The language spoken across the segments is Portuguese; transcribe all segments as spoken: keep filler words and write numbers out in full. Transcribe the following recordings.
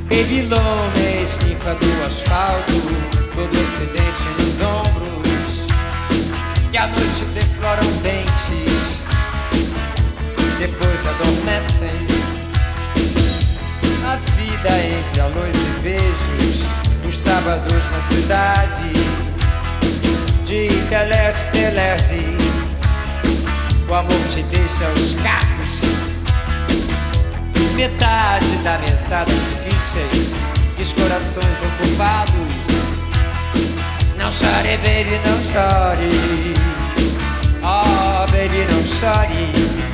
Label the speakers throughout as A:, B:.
A: Baby Lones, ninfa do asfalto, todo ocidente nos ombros, que à noite defloram dentes, depois adormecem. A vida entre alôs e beijos, os sábados na cidade, de teleste, teleste, o amor te deixa os cacos. Metade da mesada de fichas e os corações ocupados. Não chore, baby, não chore. Oh, baby, não chore.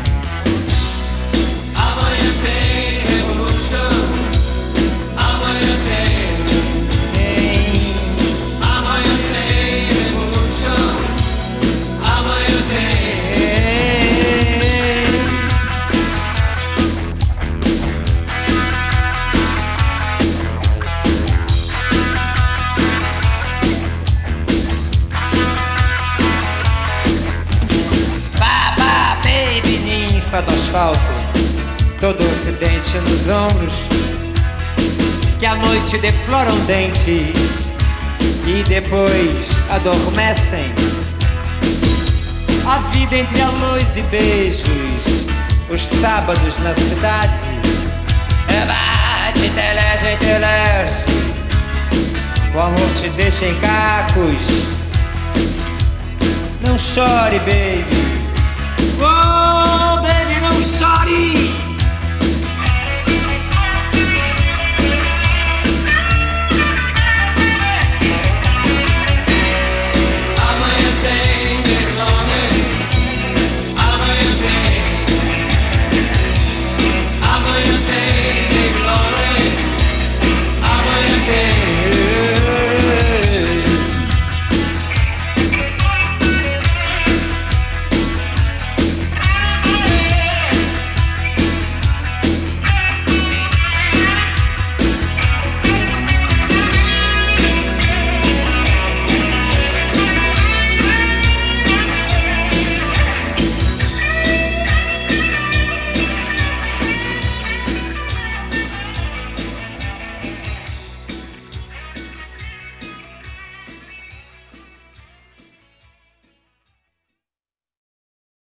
B: Amanhã tem revolution. Amanhã tem.
A: Tem.
B: Amanhã tem revolution. Amanhã tem.
A: Baba, baby, ninfa do asfalto, todo ocidente nos ombros, que à noite defloram dentes e depois adormecem. A vida entre alôs e beijos, os sábados na cidade, é bate, telege, telege, o amor te deixa em cacos. Não chore, baby. Oh, baby, não chore.